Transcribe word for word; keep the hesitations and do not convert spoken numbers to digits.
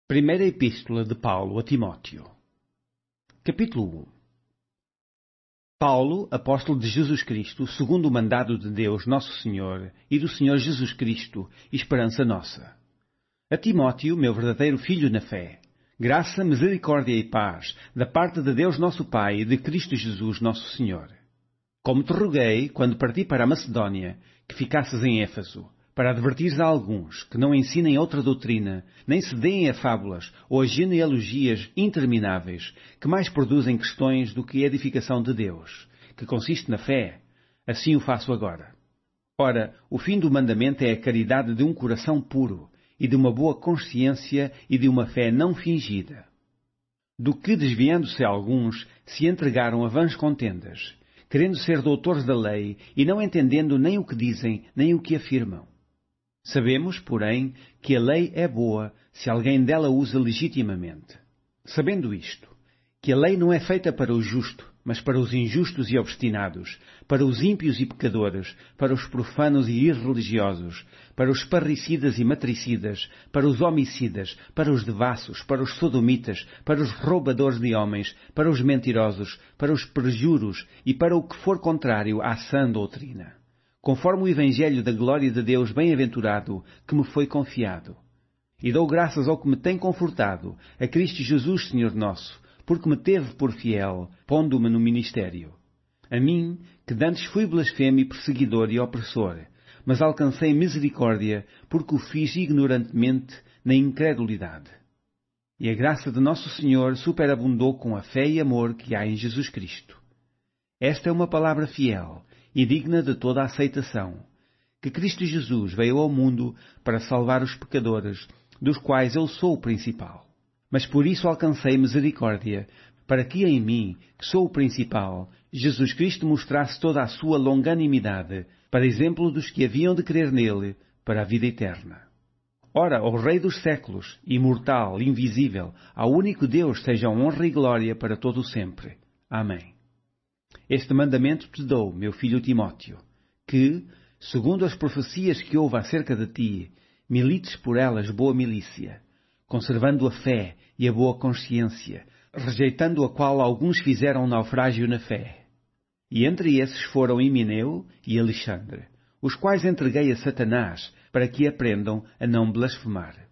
Primeira Epístola de Paulo a Timóteo. Capítulo um. Paulo, apóstolo de Jesus Cristo, segundo o mandado de Deus, nosso Senhor, e do Senhor Jesus Cristo, esperança nossa. A Timóteo, meu verdadeiro filho na fé, graça, misericórdia e paz, da parte de Deus nosso Pai e de Cristo Jesus nosso Senhor. Como te roguei, quando parti para a Macedónia, que ficasses em Éfeso, para advertires a alguns que não ensinem outra doutrina, nem se deem a fábulas ou a genealogias intermináveis, que mais produzem questões do que a edificação de Deus, que consiste na fé. Assim o faço agora. Ora, o fim do mandamento é a caridade de um coração puro, e de uma boa consciência e de uma fé não fingida. Do que, desviando-se alguns, se entregaram a vãs contendas, querendo ser doutores da lei e não entendendo nem o que dizem, nem o que afirmam. Sabemos, porém, que a lei é boa se alguém dela usa legitimamente. Sabendo isto, que a lei não é feita para o justo, mas para os injustos e obstinados, para os ímpios e pecadores, para os profanos e irreligiosos, para os parricidas e matricidas, para os homicidas, para os devassos, para os sodomitas, para os roubadores de homens, para os mentirosos, para os perjuros e para o que for contrário à sã doutrina, conforme o Evangelho da glória de Deus bem-aventurado que me foi confiado. E dou graças ao que me tem confortado, a Cristo Jesus, Senhor nosso, porque me teve por fiel, pondo-me no ministério. A mim, que dantes fui blasfemo e perseguidor e opressor, mas alcancei misericórdia, porque o fiz ignorantemente na incredulidade. E a graça de nosso Senhor superabundou com a fé e amor que há em Jesus Cristo. Esta é uma palavra fiel e digna de toda a aceitação, que Cristo Jesus veio ao mundo para salvar os pecadores, dos quais eu sou o principal. Mas por isso alcancei misericórdia, para que em mim, que sou o principal, Jesus Cristo mostrasse toda a sua longanimidade, para exemplo dos que haviam de crer nele, para a vida eterna. Ora, ao Rei dos séculos, imortal, invisível, ao único Deus seja honra e glória para todo o sempre. Amém. Este mandamento te dou, meu filho Timóteo, que, segundo as profecias que houve acerca de ti, milites por elas boa milícia, conservando a fé e a boa consciência, rejeitando a qual alguns fizeram naufrágio na fé. E entre esses foram Himeneu e Alexandre, os quais entreguei a Satanás, para que aprendam a não blasfemar.